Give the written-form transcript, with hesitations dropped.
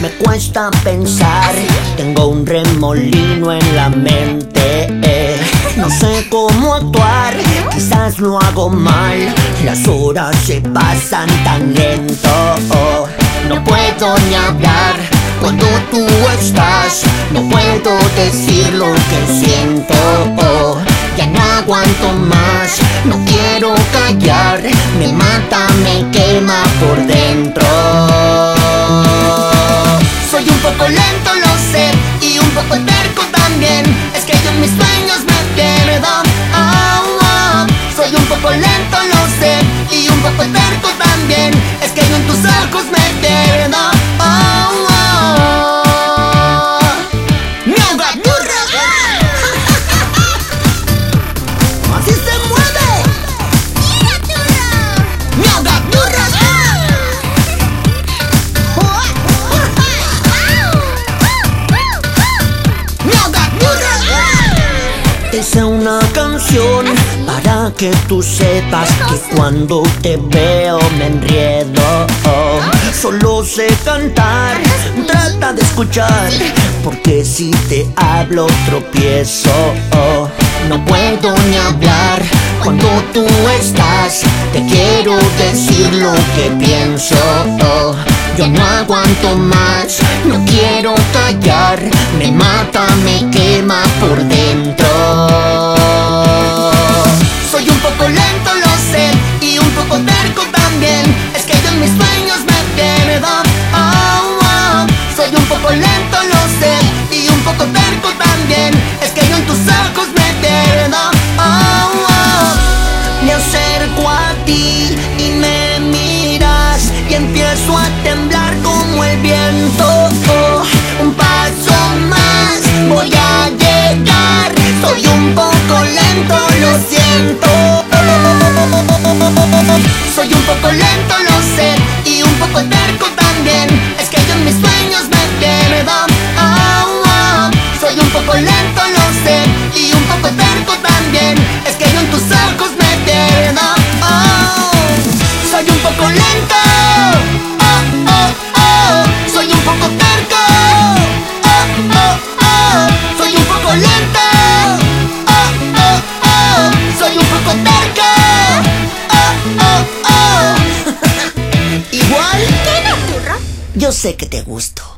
Me cuesta pensar, tengo un remolino en la mente. No sé cómo actuar, quizás lo hago mal. Las horas se pasan tan lento. No puedo ni hablar cuando tú estás. No puedo decir lo que siento. Ya no aguanto más, no quiero callar. Me mata, me quema por dentro. Soy un poco lento, lo sé, y un poco terco también. Es que yo en mis sueños me pierdo. Soy un poco lento, lo sé, y un poco terco también. Es que yo en tus ojos me pierdo. ¡Mi ahogadurra! ¡Así se mueve! ¡Mi ahogadurra! Hice una canción para que tú sepas que cuando te veo me enriedo. Solo sé cantar, trata de escuchar, porque si te hablo tropiezo. No puedo ni hablar cuando tú estás. Te quiero decir lo que pienso. Yo no aguanto más, no quiero callar. Me mata, me quema por dentro. Soy un poco lento, lo sé, y un poco terco también. Es que yo en mis sueños me pierdo. Soy un poco lento, lo sé, y un poco terco también. Es que yo en tus ojos me pierdo. Me acerco a ti y me miras y empiezo a temblar como el viento. Un paso más, voy a llegar. Soy un poco lento, lo siento. Soy un poco lento, lo sé, y un poco terco también. Es que yo en mis sueños me pierdo. Soy un poco lento, lo sé, y un poco terco también. Es que yo en tus ojos me pierdo. Soy un poco lento. Soy un poco terco. Soy un poco lento. Soy un poco terco. Igual. ¿Qué no ocurra? Yo sé que te gusto.